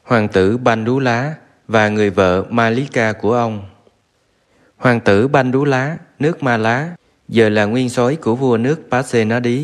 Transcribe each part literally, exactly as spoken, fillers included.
Hoàng tử Bandula và người vợ Malika của ông. Hoàng tử Bandula, nước Ma Lá, giờ là nguyên soái của vua nước Pasenadi.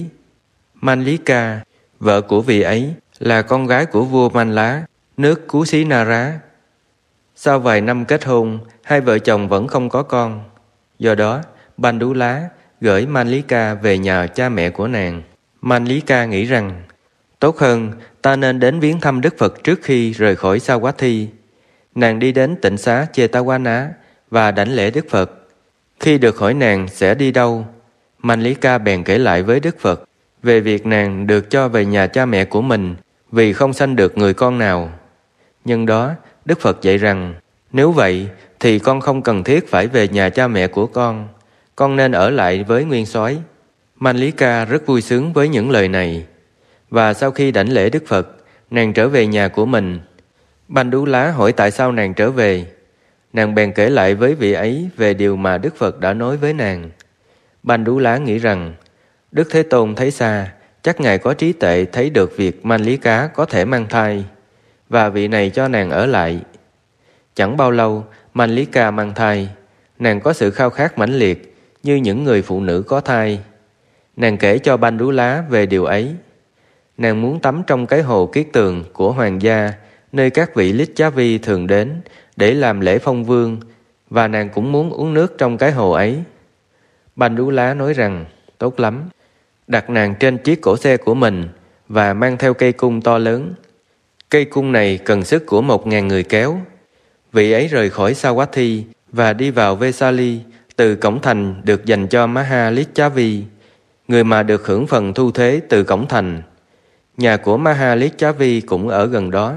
Malika, vợ của vị ấy, là con gái của vua Man Lá, nước Kusinara. Sau vài năm kết hôn, hai vợ chồng vẫn không có con. Do đó, Bandula gửi Malika về nhà cha mẹ của nàng. Malika nghĩ rằng, tốt hơn ta nên đến viếng thăm Đức Phật trước khi rời khỏi Savatthi. Nàng đi đến tịnh xá Chetawana và đảnh lễ Đức Phật. Khi được hỏi nàng sẽ đi đâu, Malika bèn kể lại với Đức Phật về việc nàng được cho về nhà cha mẹ của mình vì không sanh được người con nào. Nhân đó, Đức Phật dạy rằng, nếu vậy thì con không cần thiết phải về nhà cha mẹ của con, con nên ở lại với nguyên soái. Malika rất vui sướng với những lời này, và sau khi đảnh lễ Đức Phật, nàng trở về nhà của mình. Bandula hỏi tại sao nàng trở về. Nàng bèn kể lại với vị ấy về điều mà Đức Phật đã nói với nàng. Bandula nghĩ rằng, Đức Thế Tôn thấy xa, chắc Ngài có trí tuệ thấy được việc Malika có thể mang thai, và vị này cho nàng ở lại. Chẳng bao lâu, Malika mang thai. Nàng có sự khao khát mãnh liệt như những người phụ nữ có thai. Nàng kể cho Bandula về điều ấy. Nàng muốn tắm trong cái hồ kiết tường của hoàng gia, nơi các vị Lichavi thường đến để làm lễ phong vương, và nàng cũng muốn uống nước trong cái hồ ấy. Bandula nói rằng, tốt lắm. Đặt nàng trên chiếc cỗ xe của mình và mang theo cây cung to lớn. Cây cung này cần sức của một ngàn người kéo. Vị ấy rời khỏi Savatthi và đi vào Vesali từ cổng thành được dành cho Maha Lichavi, người mà được hưởng phần thu thế từ cổng thành. Nhà của Maha Lichavi cũng ở gần đó.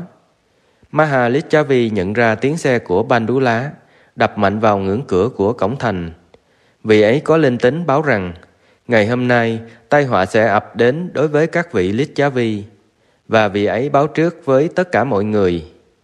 Maha Lichavi nhận ra tiếng xe của Bandula, đập mạnh vào ngưỡng cửa của cổng thành. Vị ấy có linh tính báo rằng, ngày hôm nay tai họa sẽ ập đến đối với các vị Lichavi, và vị ấy báo trước với tất cả mọi người.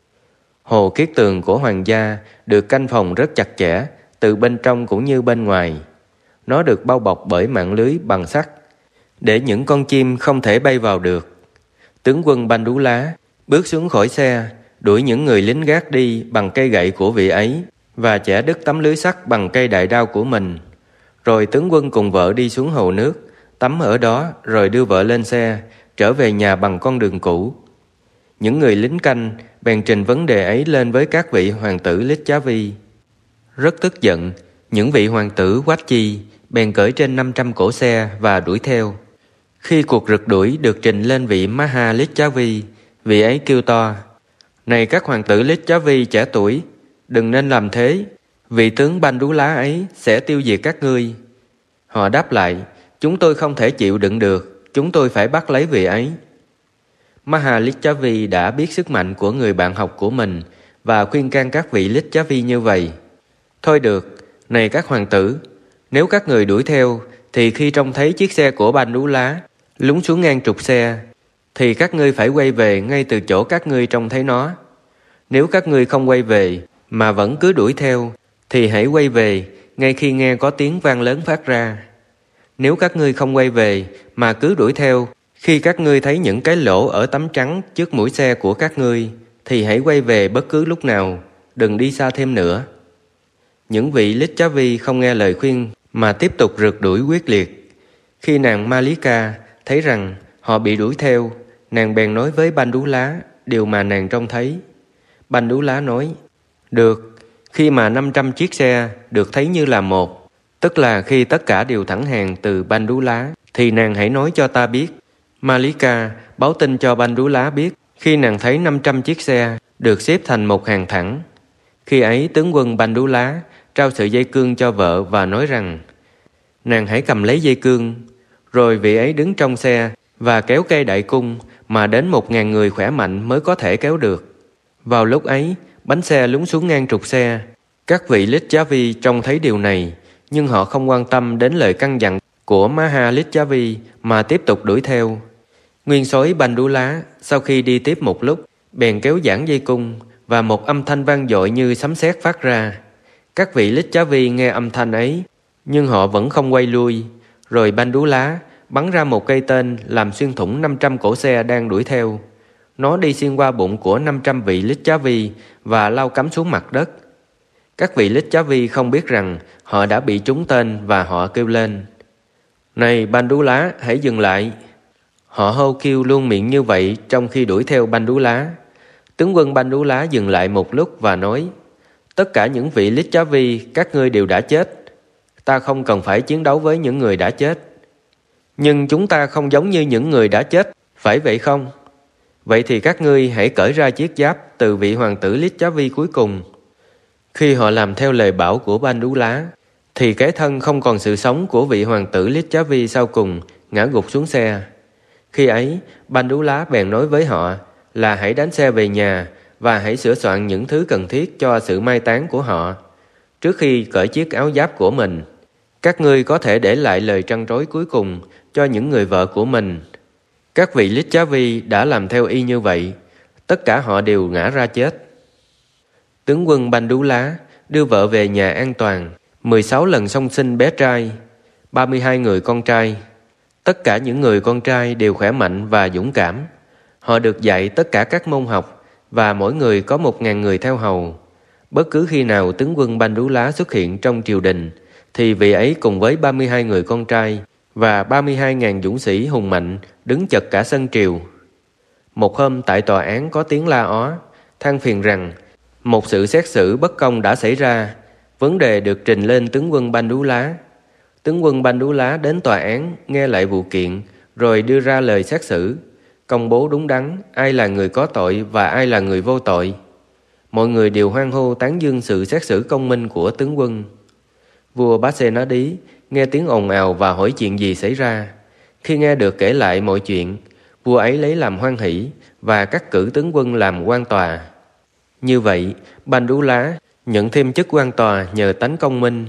Hồ kiết tường của hoàng gia được canh phòng rất chặt chẽ, từ bên trong cũng như bên ngoài. Nó được bao bọc bởi mạng lưới bằng sắt, để những con chim không thể bay vào được. Tướng quân Bandula bước xuống khỏi xe, đuổi những người lính gác đi bằng cây gậy của vị ấy, và chẻ đứt tấm lưới sắt bằng cây đại đao của mình. Rồi tướng quân cùng vợ đi xuống hồ nước, tắm ở đó rồi đưa vợ lên xe, trở về nhà bằng con đường cũ. Những người lính canh bèn trình vấn đề ấy lên với các vị hoàng tử Lichavi. Rất tức giận, những vị hoàng tử Quách bèn cởi trên năm trăm cỗ xe và đuổi theo. Khi cuộc rượt đuổi được trình lên vị Maha Lichavi, vị ấy kêu to, này các hoàng tử Lichavi trẻ tuổi, đừng nên làm thế, vị tướng Bandula ấy sẽ tiêu diệt các ngươi. Họ đáp lại, chúng tôi không thể chịu đựng được, chúng tôi phải bắt lấy vị ấy. Maha Lichavi đã biết sức mạnh của người bạn học của mình và khuyên can các vị Lichavi như vậy. Thôi được, này các hoàng tử, nếu các người đuổi theo, thì khi trông thấy chiếc xe của Bandula lún xuống ngang trục xe, thì các ngươi phải quay về ngay từ chỗ các ngươi trông thấy nó. Nếu các ngươi không quay về, mà vẫn cứ đuổi theo, thì hãy quay về ngay khi nghe có tiếng vang lớn phát ra. Nếu các ngươi không quay về, mà cứ đuổi theo, khi các ngươi thấy những cái lỗ ở tấm trắng trước mũi xe của các ngươi, thì hãy quay về bất cứ lúc nào, đừng đi xa thêm nữa. Những vị Lichavi không nghe lời khuyên mà tiếp tục rượt đuổi quyết liệt. Khi nàng Malika thấy rằng họ bị đuổi theo, nàng bèn nói với Bandula điều mà nàng trông thấy. Bandula nói, được, khi mà năm trăm chiếc xe được thấy như là một, tức là khi tất cả đều thẳng hàng từ Bandula, thì nàng hãy nói cho ta biết. Malika báo tin cho Bandula biết khi nàng thấy năm trăm chiếc xe được xếp thành một hàng thẳng. Khi ấy tướng quân Bandula trao sợi dây cương cho vợ và nói rằng, nàng hãy cầm lấy dây cương. Rồi vị ấy đứng trong xe và kéo cây đại cung mà đến một ngàn người khỏe mạnh mới có thể kéo được. Vào lúc ấy, bánh xe lún xuống ngang trục xe. Các vị Lichavi trông thấy điều này, nhưng họ không quan tâm đến lời căn dặn của Maha Lichavi mà tiếp tục đuổi theo. Nguyên soái Bandula sau khi đi tiếp một lúc, bèn kéo giãn dây cung và một âm thanh vang dội như sấm sét phát ra. Các vị Lichavi nghe âm thanh ấy, nhưng họ vẫn không quay lui. Rồi Bandula bắn ra một cây tên làm xuyên thủng năm trăm cỗ xe đang đuổi theo. Nó đi xuyên qua bụng của năm trăm vị Licchavi và lao cắm xuống mặt đất. Các vị Licchavi không biết rằng họ đã bị trúng tên và họ kêu lên: "Này Bandula, hãy dừng lại!" Họ hô kêu luôn miệng như vậy trong khi đuổi theo Bandula. Tướng quân Bandula dừng lại một lúc và nói: "Tất cả những vị Licchavi, các ngươi đều đã chết. Ta không cần phải chiến đấu với những người đã chết. Nhưng chúng ta không giống như những người đã chết, phải vậy không? Vậy thì các ngươi hãy cởi ra chiếc giáp từ vị hoàng tử Licchavi cuối cùng." Khi họ làm theo lời bảo của Bandula, thì cái thân không còn sự sống của vị hoàng tử Licchavi sau cùng ngã gục xuống xe. Khi ấy, Bandula bèn nói với họ là hãy đánh xe về nhà và hãy sửa soạn những thứ cần thiết cho sự mai táng của họ. Trước khi cởi chiếc áo giáp của mình, các ngươi có thể để lại lời trăn trối cuối cùng cho những người vợ của mình. Các vị Licchavi đã làm theo y như vậy, tất cả họ đều ngã ra chết. Tướng quân Bandula đưa vợ về nhà an toàn, mười sáu lần song sinh bé trai, ba mươi hai người con trai. Tất cả những người con trai đều khỏe mạnh và dũng cảm. Họ được dạy tất cả các môn học và mỗi người có một ngàn người theo hầu. Bất cứ khi nào tướng quân Bandula xuất hiện trong triều đình, thì vị ấy cùng với ba mươi hai người con trai và ba mươi hai ngàn dũng sĩ hùng mạnh đứng chật cả sân triều. Một hôm tại tòa án có tiếng la ó, than phiền rằng một sự xét xử bất công đã xảy ra. Vấn đề được trình lên tướng quân Bandula. Tướng quân Bandula đến tòa án nghe lại vụ kiện, rồi đưa ra lời xét xử, công bố đúng đắn ai là người có tội và ai là người vô tội. Mọi người đều hoan hô tán dương sự xét xử công minh của tướng quân. Vua Pasenadi nghe tiếng ồn ào và hỏi chuyện gì xảy ra. Khi nghe được kể lại mọi chuyện, vua ấy lấy làm hoan hỷ và cắt cử tướng quân làm quan tòa. Như vậy, Bandula nhận thêm chức quan tòa nhờ tánh công minh.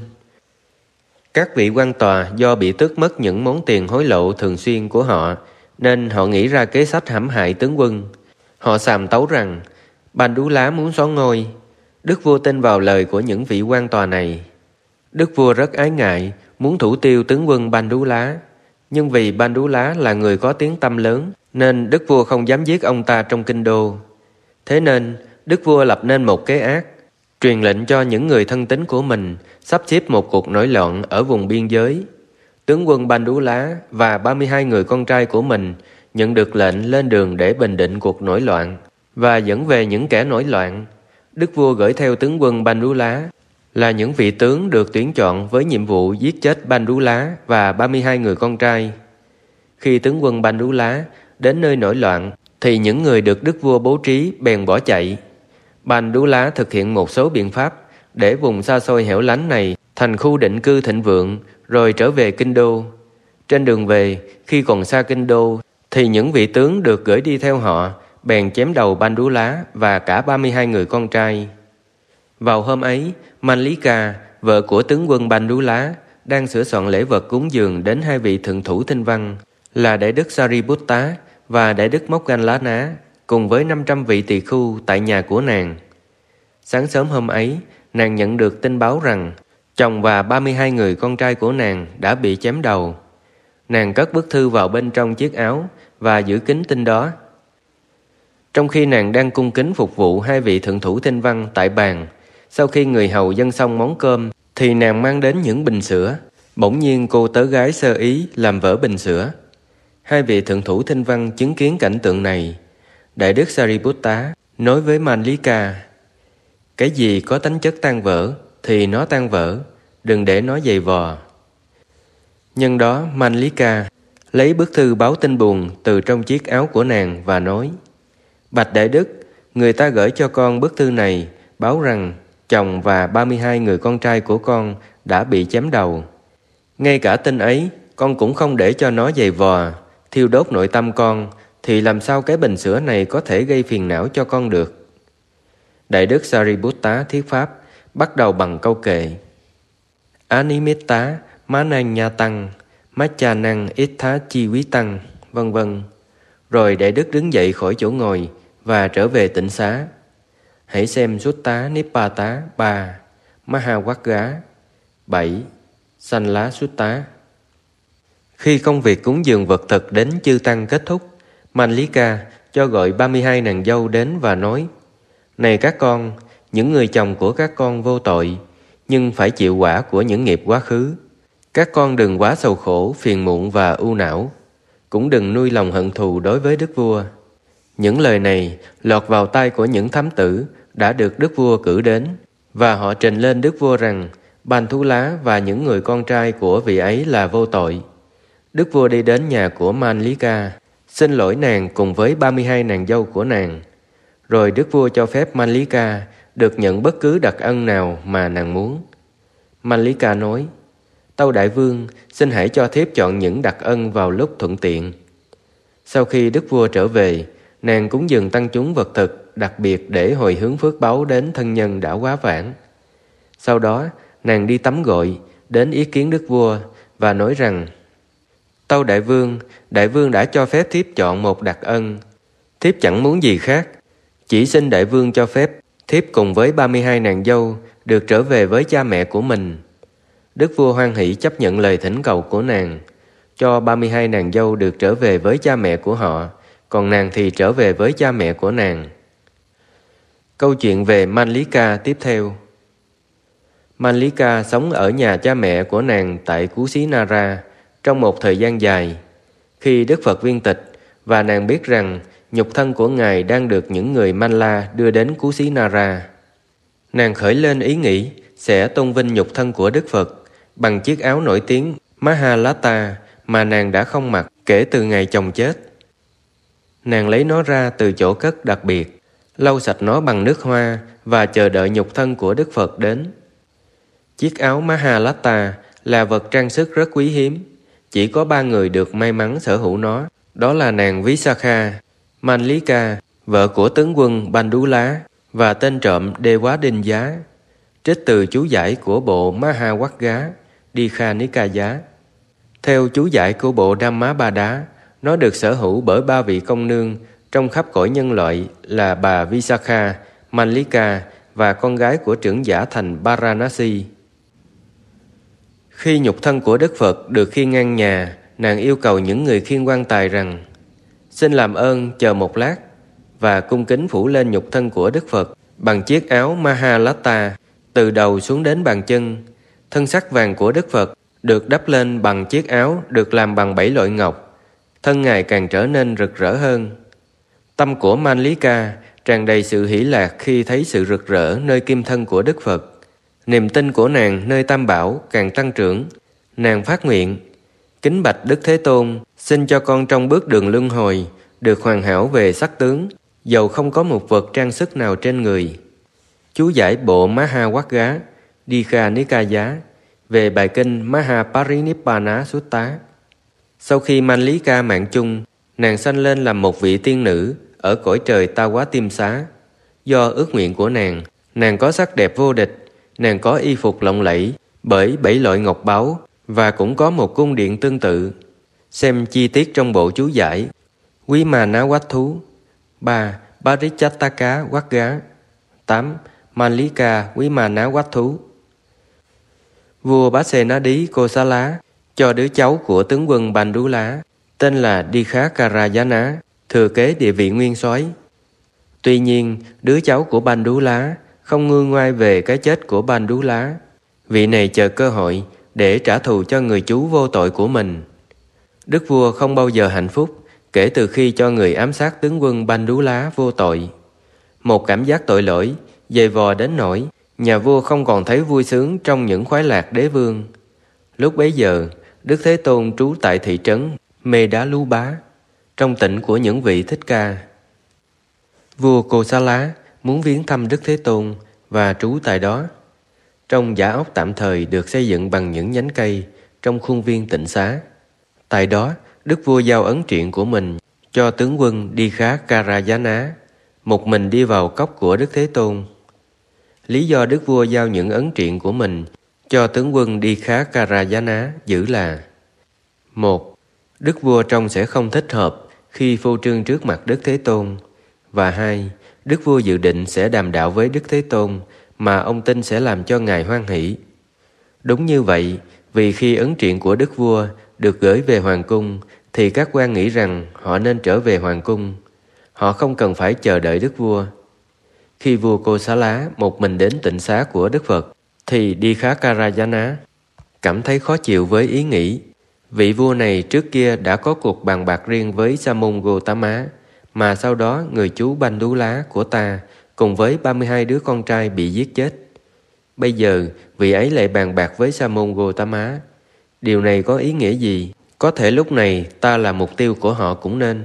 Các vị quan tòa do bị tước mất những món tiền hối lộ thường xuyên của họ, nên họ nghĩ ra kế sách hãm hại tướng quân. Họ xàm tấu rằng Bandula muốn soán ngôi. Đức vua tin vào lời của những vị quan tòa này. Đức vua rất ái ngại, muốn thủ tiêu tướng quân Bandula. Nhưng vì Bandula là người có tiếng tăm lớn, nên đức vua không dám giết ông ta trong kinh đô. Thế nên, đức vua lập nên một kế ác, truyền lệnh cho những người thân tín của mình sắp xếp một cuộc nổi loạn ở vùng biên giới. Tướng quân Bandula và ba mươi hai người con trai của mình nhận được lệnh lên đường để bình định cuộc nổi loạn và dẫn về những kẻ nổi loạn. Đức vua gửi theo tướng quân Bandula là những vị tướng được tuyển chọn với nhiệm vụ giết chết Bandula và ba mươi hai người con trai. Khi tướng quân Bandula đến nơi nổi loạn, thì những người được đức vua bố trí bèn bỏ chạy. Bandula thực hiện một số biện pháp để vùng xa xôi hẻo lánh này thành khu định cư thịnh vượng, rồi trở về kinh đô. Trên đường về, khi còn xa kinh đô, thì những vị tướng được gửi đi theo họ bèn chém đầu Bandula và cả ba mươi hai người con trai. Vào hôm ấy, Mallika, vợ của tướng quân Bandula, đang sửa soạn lễ vật cúng dường đến hai vị thượng thủ thinh văn là Đại đức Sariputta và Đại đức Moggallana, cùng với năm trăm vị tỳ khưu tại nhà của nàng. Sáng sớm hôm ấy, nàng nhận được tin báo rằng chồng và ba mươi hai người con trai của nàng đã bị chém đầu. Nàng cất bức thư vào bên trong chiếc áo và giữ kín tin đó. Trong khi nàng đang cung kính phục vụ hai vị thượng thủ thinh văn tại bàn, sau khi người hầu dâng xong món cơm, thì nàng mang đến những bình sữa. Bỗng nhiên cô tớ gái sơ ý làm vỡ bình sữa. Hai vị thượng thủ thinh văn chứng kiến cảnh tượng này. Đại đức Sariputta nói với Mallika: "Cái gì có tính chất tan vỡ thì nó tan vỡ, đừng để nó dày vò." Nhân đó Mallika lấy bức thư báo tin buồn từ trong chiếc áo của nàng và nói: "Bạch Đại đức, người ta gửi cho con bức thư này báo rằng chồng và ba mươi hai người con trai của con đã bị chém đầu. Ngay cả tin ấy con cũng không để cho nó dày vò, thiêu đốt nội tâm con, thì làm sao cái bình sữa này có thể gây phiền não cho con được?" Đại đức Sariputta thuyết pháp bắt đầu bằng câu kệ: Animitta Mananyatang Machanang Ittha Chivitang, vân vân. Rồi Đại đức đứng dậy khỏi chỗ ngồi và trở về tịnh xá. Hãy xem Sutta Nipata ba, Mahawagga bảy, Sanla Sutta. Khi công việc cúng dường vật thực đến chư tăng kết thúc, Mallika cho gọi ba mươi hai nàng dâu đến và nói: Này các con, những người chồng của các con vô tội, nhưng phải chịu quả của những nghiệp quá khứ. Các con đừng quá sầu khổ, phiền muộn và ưu não, cũng đừng nuôi lòng hận thù đối với đức vua. Những lời này lọt vào tai của những thám tử đã được đức vua cử đến, và họ trình lên đức vua rằng Ban Thú Lá và những người con trai của vị ấy là vô tội. Đức vua đi đến nhà của Manlika, xin lỗi nàng cùng với ba mươi hai nàng dâu của nàng. Rồi đức vua cho phép Manlika được nhận bất cứ đặc ân nào mà nàng muốn. Manlika nói: Tâu đại vương, xin hãy cho thiếp chọn những đặc ân vào lúc thuận tiện. Sau khi đức vua trở về, nàng cúng dường tăng chúng vật thực đặc biệt để hồi hướng phước báu đến thân nhân đã quá vãng. Sau đó, nàng đi tắm gội, đến ý kiến đức vua và nói rằng: Tâu đại vương, đại vương đã cho phép thiếp chọn một đặc ân. Thiếp chẳng muốn gì khác, chỉ xin đại vương cho phép thiếp cùng với ba mươi hai nàng dâu được trở về với cha mẹ của mình. Đức vua hoan hỷ chấp nhận lời thỉnh cầu của nàng, cho ba mươi hai nàng dâu được trở về với cha mẹ của họ, còn nàng thì trở về với cha mẹ của nàng. Câu chuyện về Manlika tiếp theo. Manlika sống ở nhà cha mẹ của nàng tại Kusinara trong một thời gian dài. Khi Đức Phật viên tịch và nàng biết rằng nhục thân của Ngài đang được những người Manla đưa đến Kusinara, nàng khởi lên ý nghĩ sẽ tôn vinh nhục thân của Đức Phật bằng chiếc áo nổi tiếng Mahalata mà nàng đã không mặc kể từ ngày chồng chết. Nàng lấy nó ra từ chỗ cất đặc biệt, lau sạch nó bằng nước hoa và chờ đợi nhục thân của Đức Phật đến. Chiếc áo Mahalata là vật trang sức rất quý hiếm, chỉ có ba người được may mắn sở hữu nó, đó là nàng Visakha, Manlika, vợ của tướng quân Bandula, và tên trộm Dewa Đinh Giá, trích từ chú giải của bộ Mahawagga Dikha Nikaya. Theo chú giải của bộ Dhammapada, nó được sở hữu bởi ba vị công nương trong khắp cõi nhân loại là bà Visakha, Manlika và con gái của trưởng giả thành Varanasi. Khi nhục thân của Đức Phật được khiêng ngang nhà, nàng yêu cầu những người khiêng quan tài rằng: Xin làm ơn chờ một lát, và cung kính phủ lên nhục thân của Đức Phật bằng chiếc áo Mahalata từ đầu xuống đến bàn chân. Thân sắc vàng của Đức Phật được đắp lên bằng chiếc áo được làm bằng bảy loại ngọc. Thân Ngài càng trở nên rực rỡ hơn. Tâm của Manlika tràn đầy sự hỷ lạc khi thấy sự rực rỡ nơi kim thân của Đức Phật. Niềm tin của nàng nơi Tam Bảo càng tăng trưởng. Nàng phát nguyện: Kính bạch Đức Thế Tôn, xin cho con trong bước đường luân hồi được hoàn hảo về sắc tướng, dầu không có một vật trang sức nào trên người. Chú giải bộ Mahawagga Dikha Nikaya về bài kinh Mahaparinibbana Sutta. Sau khi Manlika mạng chung, nàng sanh lên làm một vị tiên nữ ở cõi trời Ta Quá Tiêm Xá. Do ước nguyện của nàng, nàng có sắc đẹp vô địch, nàng có y phục lộng lẫy bởi bảy loại ngọc báu và cũng có một cung điện tương tự. Xem chi tiết trong bộ chú giải Quý Mà Ná Quách Thú. Ba. Parichattaka Quagga. Tám. Manlika Quý Mà Ná Quách Thú. Vua Pasenadi Kosala cho đứa cháu của tướng quân Bandula tên là Dikhakarayana thừa kế địa vị nguyên soái. Tuy nhiên, đứa cháu của Bandula không ngôi ngoai về cái chết của Bandula. Vị này chờ cơ hội để trả thù cho người chú vô tội của mình. Đức vua không bao giờ hạnh phúc kể từ khi cho người ám sát tướng quân Bandula vô tội. Một cảm giác tội lỗi dày vò đến nỗi nhà vua không còn thấy vui sướng trong những khoái lạc đế vương. Lúc bấy giờ, Đức Thế Tôn trú tại thị trấn Medalubá, trong tỉnh của những vị Thích Ca. Vua Kosala muốn viếng thăm Đức Thế Tôn và trú tại đó. Trong giả ốc tạm thời được xây dựng bằng những nhánh cây trong khuôn viên tịnh xá. Tại đó, Đức vua giao ấn truyện của mình cho tướng quân Dikhakarayana, một mình đi vào cốc của Đức Thế Tôn. Lý do Đức vua giao những ấn truyện của mình cho tướng quân Dikhakarayana giữ là: một. Đức vua trông sẽ không thích hợp khi phô trương trước mặt Đức Thế Tôn. Và hai. Đức vua dự định sẽ đàm đạo với Đức Thế Tôn mà ông tin sẽ làm cho Ngài hoan hỷ. Đúng như vậy, vì khi ấn truyện của Đức vua được gửi về hoàng cung thì các quan nghĩ rằng họ nên trở về hoàng cung. Họ không cần phải chờ đợi đức vua. Khi vua Kosala một mình đến tịnh xá của Đức Phật, thì Dikhakarayana cảm thấy khó chịu với ý nghĩ. Vị vua này trước kia đã có cuộc bàn bạc riêng với Sa môn Gotama, mà sau đó người chú Bandula của ta cùng với ba mươi hai đứa con trai bị giết chết. Bây giờ vị ấy lại bàn bạc với Sa môn Gotama. Điều này có ý nghĩa gì? Có thể lúc này ta là mục tiêu của họ cũng nên.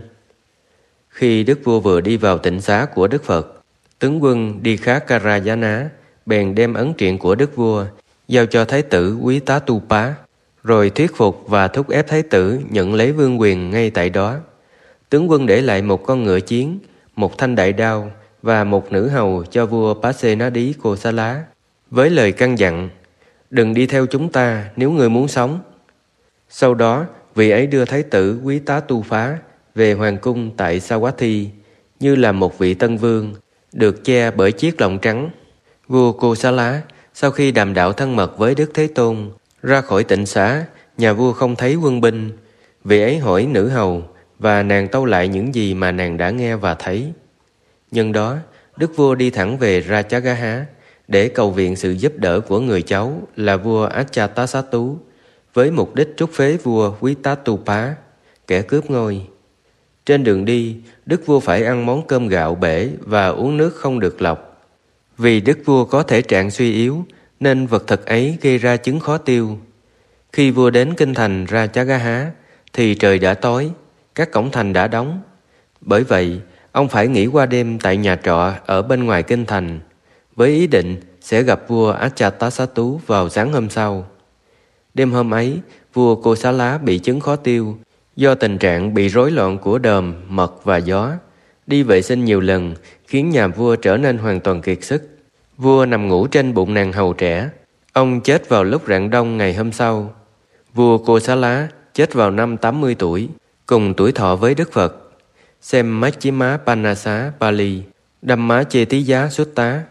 Khi đức vua vừa đi vào tịnh xá của Đức Phật, tướng quân Dikhakarayana bèn đem ấn truyện của đức vua giao cho thái tử Quý Tá Tu Pá, rồi thuyết phục và thúc ép thái tử nhận lấy vương quyền ngay tại đó. Tướng quân để lại một con ngựa chiến, một thanh đại đao và một nữ hầu cho vua Pasenadi Kosala, với lời căn dặn: đừng đi theo chúng ta nếu người muốn sống. Sau đó, vị ấy đưa thái tử Quý Tá Tu Phá về hoàng cung tại Savatthi như là một vị tân vương, được che bởi chiếc lọng trắng. Vua Kosala sau khi đàm đạo thân mật với Đức Thế Tôn, ra khỏi tịnh xá, nhà vua không thấy quân binh. Vị ấy hỏi nữ hầu và nàng tâu lại những gì mà nàng đã nghe và thấy. Nhân đó, đức vua đi thẳng về Rajagaha để cầu viện sự giúp đỡ của người cháu là vua Ajatasattu, với mục đích trút phế vua Vitattupa, kẻ cướp ngôi. Trên đường đi, đức vua phải ăn món cơm gạo bể và uống nước không được lọc. Vì đức vua có thể trạng suy yếu, nên vật thực ấy gây ra chứng khó tiêu. Khi vua đến kinh thành Rajagaha, thì trời đã tối, các cổng thành đã đóng. Bởi vậy, ông phải nghỉ qua đêm tại nhà trọ ở bên ngoài kinh thành, với ý định sẽ gặp vua Ajatasattu vào sáng hôm sau. Đêm hôm ấy, vua Kosala bị chứng khó tiêu, do tình trạng bị rối loạn của đờm, mật và gió. Đi vệ sinh nhiều lần khiến nhà vua trở nên hoàn toàn kiệt sức. Vua nằm ngủ trên bụng nàng hầu trẻ. Ông chết vào lúc rạng đông ngày hôm sau. Vua Kosala chết vào năm tám mươi tuổi, cùng tuổi thọ với Đức Phật. Xem Majjhima Panasa Pali, Dhamma Chettiya Sutta.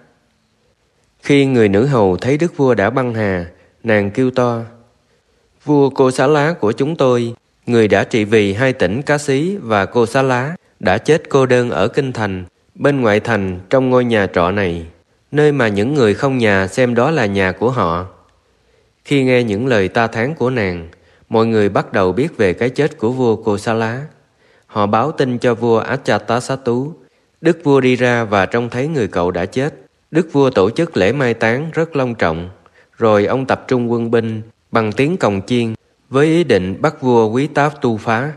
Khi người nữ hầu thấy đức vua đã băng hà, nàng kêu to: vua Kosala của chúng tôi, người đã trị vì hai tỉnh Cá Xí và Kosala, đã chết cô đơn ở kinh thành, bên ngoại thành, trong ngôi nhà trọ này, nơi mà những người không nhà xem đó là nhà của họ. Khi nghe những lời ta thán của nàng, mọi người bắt đầu biết về cái chết của vua Kosala. Họ báo tin cho vua Ajatasattu. Đức vua đi ra và trông thấy người cậu đã chết. Đức vua tổ chức lễ mai táng rất long trọng, rồi ông tập trung quân binh bằng tiếng cồng chiên với ý định bắt vua Quý Tá Tu Phá.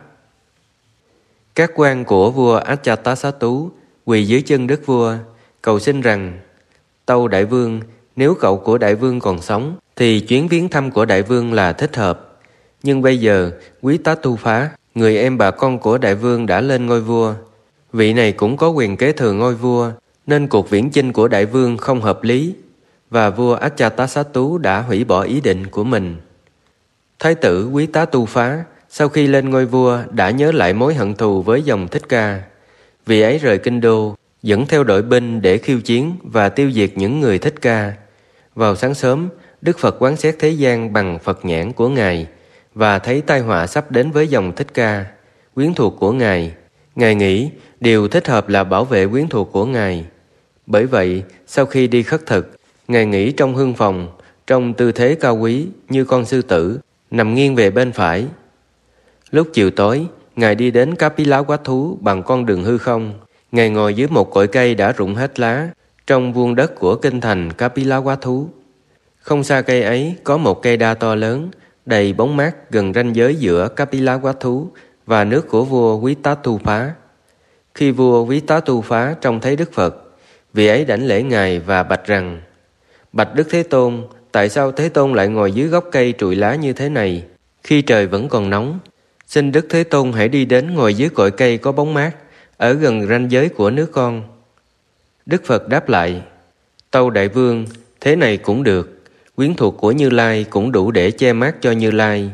Các quan của vua Ajatasattu quỳ dưới chân đức vua, cầu xin rằng: tâu đại vương, nếu cậu của đại vương còn sống thì chuyến viếng thăm của đại vương là thích hợp. Nhưng bây giờ Quý Tá Tu Phá, người em bà con của đại vương, đã lên ngôi vua. Vị này cũng có quyền kế thừa ngôi vua, nên cuộc viễn chinh của đại vương không hợp lý, và vua Ajatasattu đã hủy bỏ ý định của mình. Thái tử Quý Tá Tu Phá sau khi lên ngôi vua đã nhớ lại mối hận thù với dòng Thích Ca. Vì ấy rời kinh đô, dẫn theo đội binh để khiêu chiến và tiêu diệt những người Thích Ca. Vào sáng sớm, Đức Phật quán xét thế gian bằng Phật nhãn của Ngài và thấy tai họa sắp đến với dòng Thích Ca, quyến thuộc của Ngài. Ngài nghĩ điều thích hợp là bảo vệ quyến thuộc của Ngài. Bởi vậy, sau khi đi khất thực, Ngài nghỉ trong hương phòng, trong tư thế cao quý như con sư tử, nằm nghiêng về bên phải. Lúc chiều tối, Ngài đi đến Kapilavatthu bằng con đường hư không. Ngài ngồi dưới một cội cây đã rụng hết lá, trong vuông đất của kinh thành Kapilavatthu. Không xa cây ấy có một cây đa to lớn, đầy bóng mát gần ranh giới giữa Kapilavatthu và nước của vua Vitattupa. Khi vua Vitattupa trông thấy Đức Phật, vị ấy đảnh lễ Ngài và bạch rằng: bạch Đức Thế Tôn, tại sao Thế Tôn lại ngồi dưới gốc cây trụi lá như thế này, khi trời vẫn còn nóng? Xin Đức Thế Tôn hãy đi đến ngồi dưới cội cây có bóng mát, ở gần ranh giới của nước con. Đức Phật đáp lại: tâu đại vương, thế này cũng được, quyến thuộc của Như Lai cũng đủ để che mát cho Như Lai.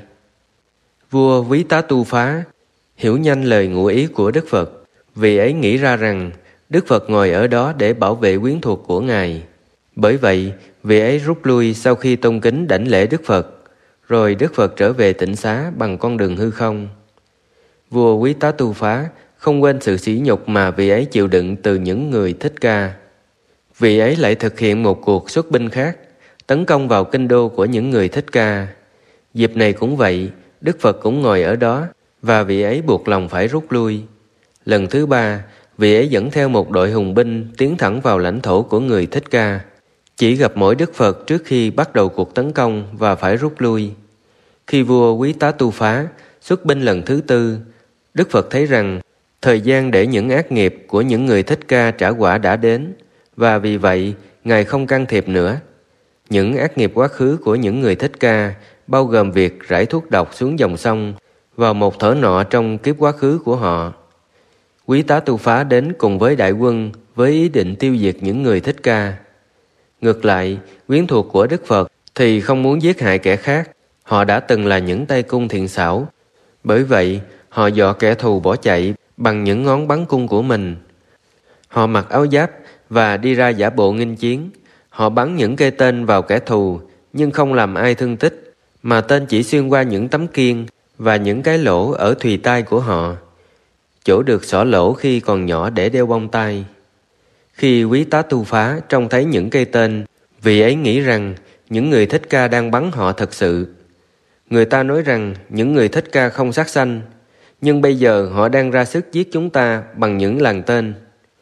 Vua Vitattupa hiểu nhanh lời ngụ ý của Đức Phật, vì ấy nghĩ ra rằng Đức Phật ngồi ở đó để bảo vệ quyến thuộc của Ngài. Bởi vậy, vị ấy rút lui sau khi tôn kính đảnh lễ Đức Phật, rồi Đức Phật trở về tịnh xá bằng con đường hư không. Vua Vitattupa không quên sự sỉ nhục mà vị ấy chịu đựng từ những người Thích Ca. Vị ấy lại thực hiện một cuộc xuất binh khác, tấn công vào kinh đô của những người Thích Ca. Dịp này cũng vậy, Đức Phật cũng ngồi ở đó, và vị ấy buộc lòng phải rút lui. Lần thứ ba, vị ấy dẫn theo một đội hùng binh tiến thẳng vào lãnh thổ của người Thích Ca, chỉ gặp mỗi Đức Phật trước khi bắt đầu cuộc tấn công và phải rút lui. Khi vua Quý Tá Tu Phá xuất binh lần thứ tư, Đức Phật thấy rằng thời gian để những ác nghiệp của những người Thích Ca trả quả đã đến, và vì vậy Ngài không can thiệp nữa. Những ác nghiệp quá khứ của những người Thích Ca bao gồm việc rải thuốc độc xuống dòng sông vào một thở nọ trong kiếp quá khứ của họ. Quý Tá Tu Phá đến cùng với đại quân với ý định tiêu diệt những người Thích Ca. Ngược lại, quyến thuộc của Đức Phật thì không muốn giết hại kẻ khác. Họ đã từng là những tay cung thiện xảo. Bởi vậy, họ dọ kẻ thù bỏ chạy bằng những ngón bắn cung của mình. Họ mặc áo giáp và đi ra giả bộ nghênh chiến. Họ bắn những cây tên vào kẻ thù, nhưng không làm ai thương tích, mà tên chỉ xuyên qua những tấm kiên và những cái lỗ ở thùy tai của họ, chỗ được xỏ lỗ khi còn nhỏ để đeo bông tai. Khi Quý Tá Tu Phá trông thấy những cây tên, vị ấy nghĩ rằng những người Thích Ca đang bắn họ thật sự. Người ta nói rằng những người Thích Ca không sát sanh, nhưng bây giờ họ đang ra sức giết chúng ta bằng những làn tên.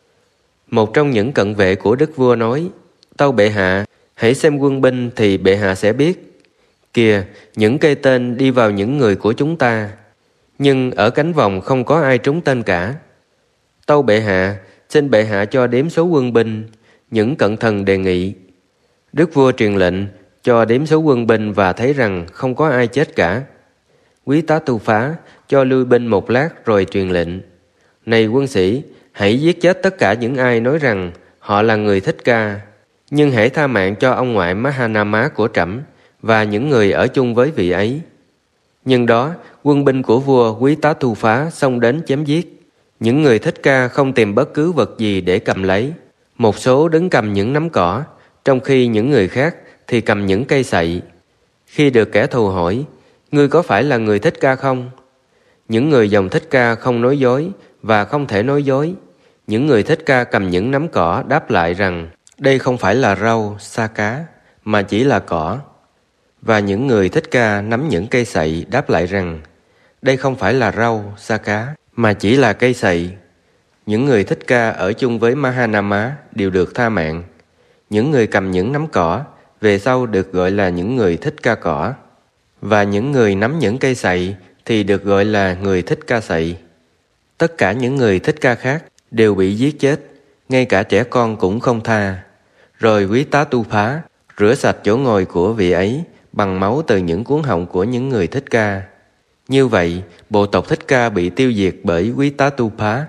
Một trong những cận vệ của đức vua nói: "Tâu bệ hạ, hãy xem quân binh thì bệ hạ sẽ biết. Kìa, những cây tên đi vào những người của chúng ta, nhưng ở cánh vòng không có ai trúng tên cả. Tâu bệ hạ, xin bệ hạ cho đếm số quân binh." Những cận thần đề nghị. Đức vua truyền lệnh cho đếm số quân binh và thấy rằng không có ai chết cả. Quý Tá Tu Phá cho lui binh một lát rồi truyền lệnh: "Này quân sĩ, hãy giết chết tất cả những ai nói rằng họ là người Thích Ca, nhưng hãy tha mạng cho ông ngoại Mahanama của trẫm và những người ở chung với vị ấy." Nhưng đó, quân binh của vua Quý Tá Tu Phá xông đến chém giết. Những người Thích Ca không tìm bất cứ vật gì để cầm lấy. Một số đứng cầm những nắm cỏ, trong khi những người khác thì cầm những cây sậy. Khi được kẻ thù hỏi: "Ngươi có phải là người Thích Ca không?" Những người dòng Thích Ca không nói dối và không thể nói dối. Những người Thích Ca cầm những nắm cỏ đáp lại rằng đây không phải là rau, sa cá, mà chỉ là cỏ. Và những người Thích Ca nắm những cây sậy đáp lại rằng đây không phải là rau, sa cá, mà chỉ là cây sậy. Những người Thích Ca ở chung với Mahanama đều được tha mạng. Những người cầm những nắm cỏ về sau được gọi là những người Thích Ca cỏ, và những người nắm những cây sậy thì được gọi là người Thích Ca sậy. Tất cả những người Thích Ca khác đều bị giết chết, ngay cả trẻ con cũng không tha. Rồi Quý Tá Tu Phá rửa sạch chỗ ngồi của vị ấy bằng máu từ những cuốn họng của những người Thích Ca. Như vậy, bộ tộc Thích Ca bị tiêu diệt bởi Quý Tá Tu Phá.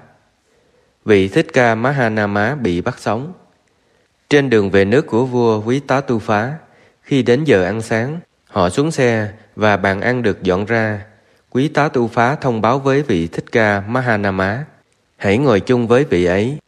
Vị Thích Ca Mahanama bị bắt sống. Trên đường về nước của vua Quý Tá Tu Phá, khi đến giờ ăn sáng, họ xuống xe và bàn ăn được dọn ra. Quý Tá Tu Phá thông báo với vị Thích Ca Mahanama: "Hãy ngồi chung với vị ấy."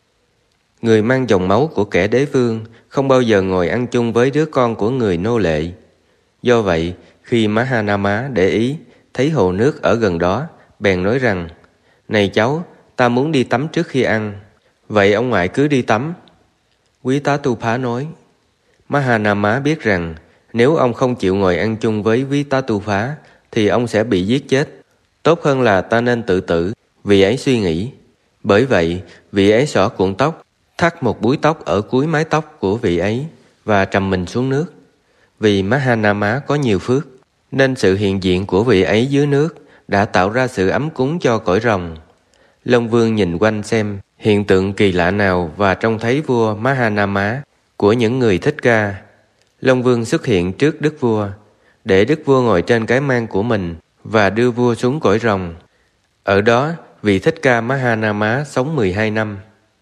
Người mang dòng máu của kẻ đế vương không bao giờ ngồi ăn chung với đứa con của người nô lệ. Do vậy, khi Mahanama để ý thấy hồ nước ở gần đó, bèn nói rằng: "Này cháu, ta muốn đi tắm trước khi ăn. Vậy ông ngoại cứ đi tắm." Quý Tá Tu Phá nói. Mahanama biết rằng nếu ông không chịu ngồi ăn chung với Quý Tá Tu Phá thì ông sẽ bị giết chết. Tốt hơn là ta nên tự tử, vị ấy suy nghĩ. Bởi vậy, vị ấy xõa cuộn tóc, thắt một búi tóc ở cuối mái tóc của vị ấy và trầm mình xuống nước. Vì Mahanama có nhiều phước, nên sự hiện diện của vị ấy dưới nước đã tạo ra sự ấm cúng cho cõi rồng. Long Vương nhìn quanh xem hiện tượng kỳ lạ nào và trông thấy vua Mahanama của những người Thích Ca. Long Vương xuất hiện trước đức vua, để đức vua ngồi trên cái mang của mình và đưa vua xuống cõi rồng. Ở đó, vị Thích Ca Mahanama sống mười hai năm.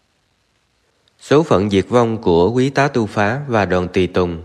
Số phận diệt vong của Quý Tá Tu Phá và đoàn tùy tùng.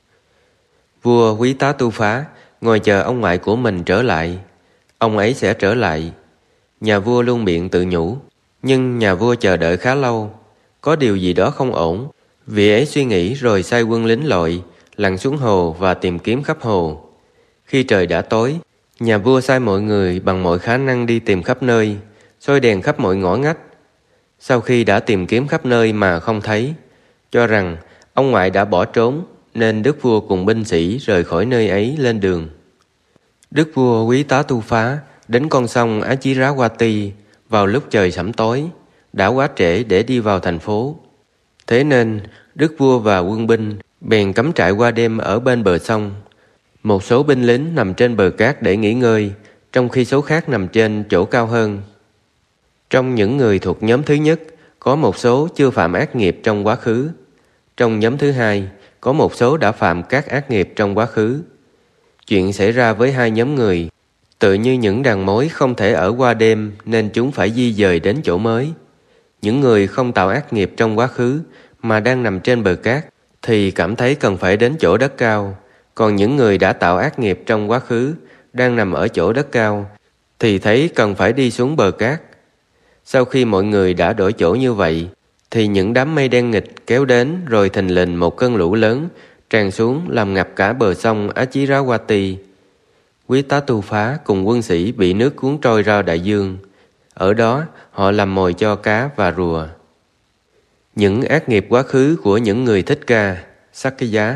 Vua Quý Tá Tu Phá ngồi chờ ông ngoại của mình trở lại. Ông ấy sẽ trở lại. Nhà vua luôn miệng tự nhủ, nhưng nhà vua chờ đợi khá lâu. Có điều gì đó không ổn. Vị ấy suy nghĩ rồi sai quân lính lội, lặn xuống hồ và tìm kiếm khắp hồ. Khi trời đã tối, nhà vua sai mọi người bằng mọi khả năng đi tìm khắp nơi, soi đèn khắp mọi ngõ ngách. Sau khi đã tìm kiếm khắp nơi mà không thấy, cho rằng ông ngoại đã bỏ trốn, nên đức vua cùng binh sĩ rời khỏi nơi ấy lên đường. Đức vua Quý Tá Tu Phá đến con sông Achirawati vào lúc trời sẫm tối, đã quá trễ để đi vào thành phố. Thế nên đức vua và quân binh bèn cắm trại qua đêm ở bên bờ sông. Một số binh lính nằm trên bờ cát để nghỉ ngơi, trong khi số khác nằm trên chỗ cao hơn. Trong những người thuộc nhóm thứ nhất, có một số chưa phạm ác nghiệp trong quá khứ. Trong nhóm thứ hai, có một số đã phạm các ác nghiệp trong quá khứ. Chuyện xảy ra với hai nhóm người, tự như những đàn mối không thể ở qua đêm nên chúng phải di dời đến chỗ mới. Những người không tạo ác nghiệp trong quá khứ mà đang nằm trên bờ cát thì cảm thấy cần phải đến chỗ đất cao. Còn những người đã tạo ác nghiệp trong quá khứ đang nằm ở chỗ đất cao thì thấy cần phải đi xuống bờ cát. Sau khi mọi người đã đổi chỗ như vậy thì những đám mây đen nghịch kéo đến, rồi thình lình một cơn lũ lớn tràn xuống làm ngập cả bờ sông Achirawati. Quý Tá Tu Phá cùng quân sĩ bị nước cuốn trôi ra đại dương. Ở đó họ làm mồi cho cá và rùa. Những ác nghiệp quá khứ của những người Thích Ca, Sakya.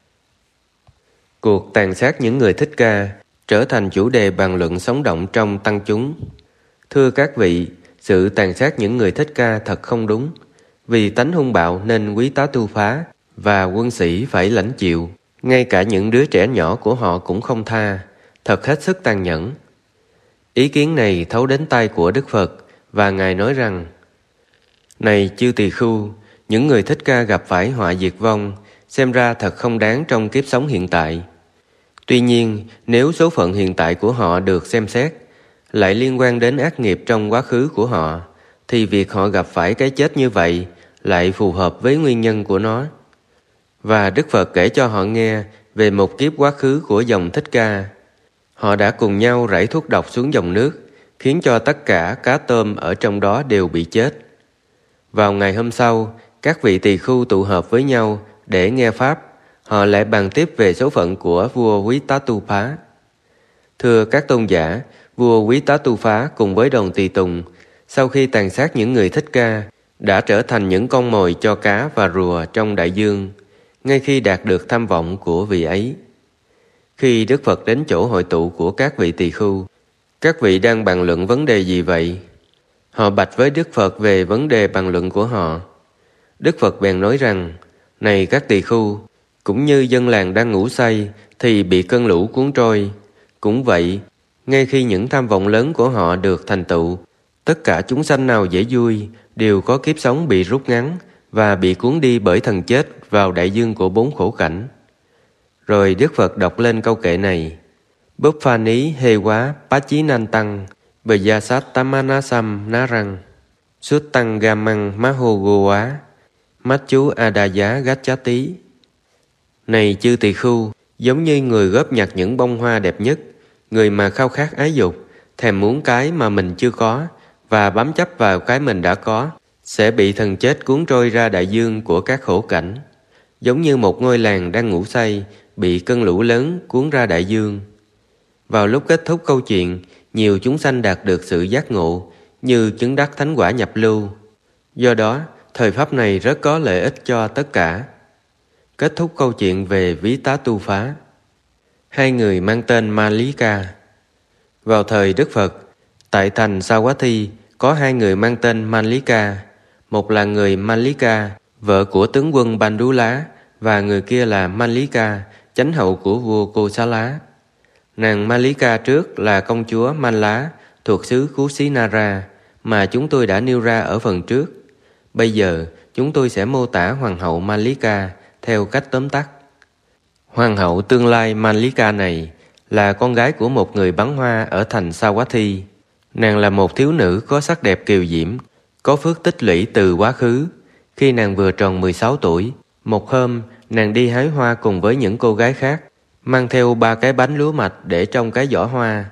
Cuộc tàn sát những người Thích Ca trở thành chủ đề bàn luận sống động trong tăng chúng. Thưa các vị, sự tàn sát những người Thích Ca thật không đúng. Vì tánh hung bạo nên Quý Tá Tu Phá và quân sĩ phải lãnh chịu. Ngay cả những đứa trẻ nhỏ của họ cũng không tha, thật hết sức tàn nhẫn. Ý kiến này thấu đến tai của Đức Phật, và Ngài nói rằng: Này chư tỳ khưu, những người Thích Ca gặp phải họa diệt vong, xem ra thật không đáng trong kiếp sống hiện tại. Tuy nhiên, nếu số phận hiện tại của họ được xem xét, lại liên quan đến ác nghiệp trong quá khứ của họ, thì việc họ gặp phải cái chết như vậy lại phù hợp với nguyên nhân của nó. Và Đức Phật kể cho họ nghe về một kiếp quá khứ của dòng Thích Ca. Họ đã cùng nhau rải thuốc độc xuống dòng nước, khiến cho tất cả cá tôm ở trong đó đều bị chết. Vào ngày hôm sau, các vị tỳ khưu tụ hợp với nhau để nghe Pháp. Họ lại bàn tiếp về số phận của vua Quý Tá Tu Phá. Thưa các tôn giả, vua Quý Tá Tu Phá cùng với đoàn tùy tùng, sau khi tàn sát những người Thích Ca, đã trở thành những con mồi cho cá và rùa trong đại dương, ngay khi đạt được tham vọng của vị ấy. Khi Đức Phật đến chỗ hội tụ của các vị tỳ khưu, các vị đang bàn luận vấn đề gì vậy? Họ bạch với Đức Phật về vấn đề bàn luận của họ. Đức Phật bèn nói rằng: Này các tỳ khưu, cũng như dân làng đang ngủ say thì bị cơn lũ cuốn trôi, cũng vậy, ngay khi những tham vọng lớn của họ được thành tựu, tất cả chúng sanh nào dễ vui đều có kiếp sống bị rút ngắn và bị cuốn đi bởi thần chết vào đại dương của bốn khổ cảnh. Rồi Đức Phật đọc lên câu kệ này: Búp pha ní hê quá bá chí nan tăng bờ gia sát tamanasam ná răng xuất tăng ga măng má hô gô quá mắt chú a đa giá gách chá tí. Này chư tỳ khưu, giống như người góp nhặt những bông hoa đẹp nhất, người mà khao khát ái dục, thèm muốn cái mà mình chưa có và bám chấp vào cái mình đã có, sẽ bị thần chết cuốn trôi ra đại dương của các khổ cảnh. Giống như một ngôi làng đang ngủ say bị cơn lũ lớn cuốn ra đại dương. Vào lúc kết thúc câu chuyện, nhiều chúng sanh đạt được sự giác ngộ, như chứng đắc thánh quả nhập lưu. Do đó, thời pháp này rất có lợi ích cho tất cả. Kết thúc câu chuyện về Ví Tá Tu Phá. Hai người mang tên Malika. Vào thời Đức Phật, tại thành Sawathi có hai người mang tên Malika. Một là người Malika, vợ của tướng quân Bandula, và người kia là Malika, chánh hậu của vua Kosala. Nàng Malika trước là công chúa Manlá thuộc xứ Kusinara mà chúng tôi đã nêu ra ở phần trước. Bây giờ chúng tôi sẽ mô tả hoàng hậu Malika theo cách tóm tắt. Hoàng hậu tương lai Malika này là con gái của một người bán hoa ở thành Sawathi. Nàng là một thiếu nữ có sắc đẹp kiều diễm, có phước tích lũy từ quá khứ. Khi nàng vừa tròn mười sáu tuổi, một hôm nàng đi hái hoa cùng với những cô gái khác, mang theo ba cái bánh lúa mạch để trong cái giỏ hoa.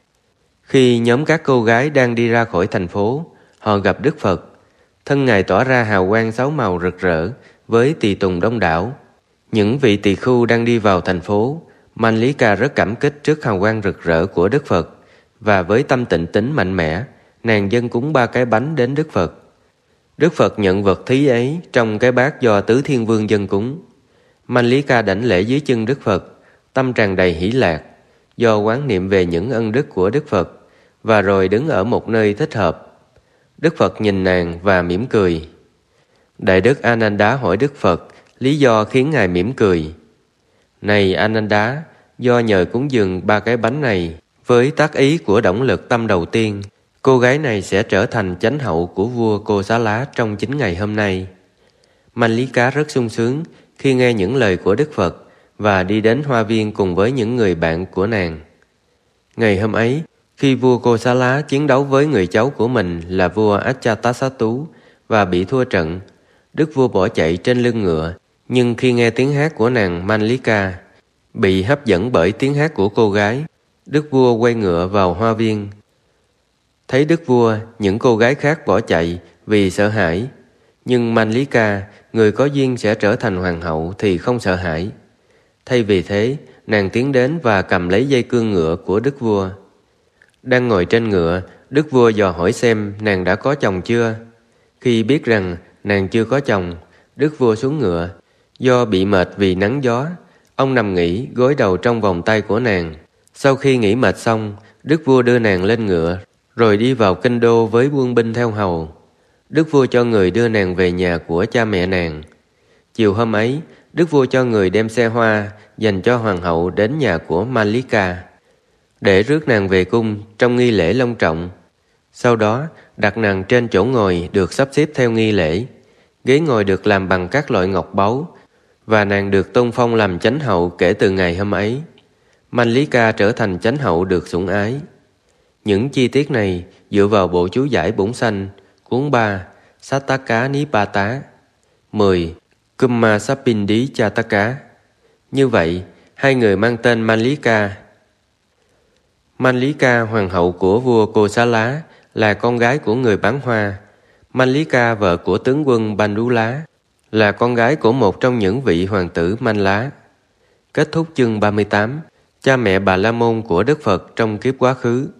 Khi nhóm các cô gái đang đi ra khỏi thành phố, họ gặp Đức Phật. Thân Ngài tỏa ra hào quang sáu màu rực rỡ với tỳ tùng đông đảo. Những vị tỳ khưu đang đi vào thành phố, Malika rất cảm kích trước hào quang rực rỡ của Đức Phật, và với tâm tịnh tín mạnh mẽ, nàng dâng cúng ba cái bánh đến Đức Phật. Đức Phật nhận vật thí ấy trong cái bát do Tứ Thiên Vương dâng cúng. Mallika đảnh lễ dưới chân Đức Phật, tâm tràn đầy hỷ lạc, do quán niệm về những ân đức của Đức Phật, và rồi đứng ở một nơi thích hợp. Đức Phật nhìn nàng và mỉm cười. Đại đức Ananda hỏi Đức Phật lý do khiến Ngài mỉm cười. Này Ananda, do nhờ cúng dường ba cái bánh này, với tác ý của động lực tâm đầu tiên, cô gái này sẽ trở thành chánh hậu của vua Kosala trong chín ngày hôm nay. Mallika rất sung sướng khi nghe những lời của Đức Phật và đi đến hoa viên cùng với những người bạn của nàng. Ngày hôm ấy, khi vua Kosala chiến đấu với người cháu của mình là vua Ajatasattu và bị thua trận, đức vua bỏ chạy trên lưng ngựa, nhưng khi nghe tiếng hát của nàng Mallika, bị hấp dẫn bởi tiếng hát của cô gái, đức vua quay ngựa vào hoa viên. Thấy đức vua, những cô gái khác bỏ chạy vì sợ hãi, nhưng Mallika, người có duyên sẽ trở thành hoàng hậu thì không sợ hãi. Thay vì thế, nàng tiến đến và cầm lấy dây cương ngựa của đức vua. Đang ngồi trên ngựa, đức vua dò hỏi xem nàng đã có chồng chưa. Khi biết rằng nàng chưa có chồng, đức vua xuống ngựa. Do bị mệt vì nắng gió, ông nằm nghỉ gối đầu trong vòng tay của nàng. Sau khi nghỉ mệt xong, đức vua đưa nàng lên ngựa, rồi đi vào kinh đô với quân binh theo hầu. Đức vua cho người đưa nàng về nhà của cha mẹ nàng. Chiều hôm ấy, đức vua cho người đem xe hoa dành cho hoàng hậu đến nhà của Mallika, để rước nàng về cung trong nghi lễ long trọng. Sau đó, đặt nàng trên chỗ ngồi được sắp xếp theo nghi lễ. Ghế ngồi được làm bằng các loại ngọc báu, và nàng được tôn phong làm chánh hậu kể từ ngày hôm ấy. Mallika trở thành chánh hậu được sủng ái. Những chi tiết này dựa vào bộ chú giải bổn sanh, cuốn ba, Sattaka Nipata, mười, Kumma Sapindi Chataka. Như vậy, hai người mang tên Mallika. Mallika, hoàng hậu của vua Kosala, là con gái của người bán hoa. Mallika, vợ của tướng quân Bandula, là con gái của một trong những vị hoàng tử Manla. Kết thúc chương ba mươi tám. Cha mẹ Bà La Môn của Đức Phật trong kiếp quá khứ.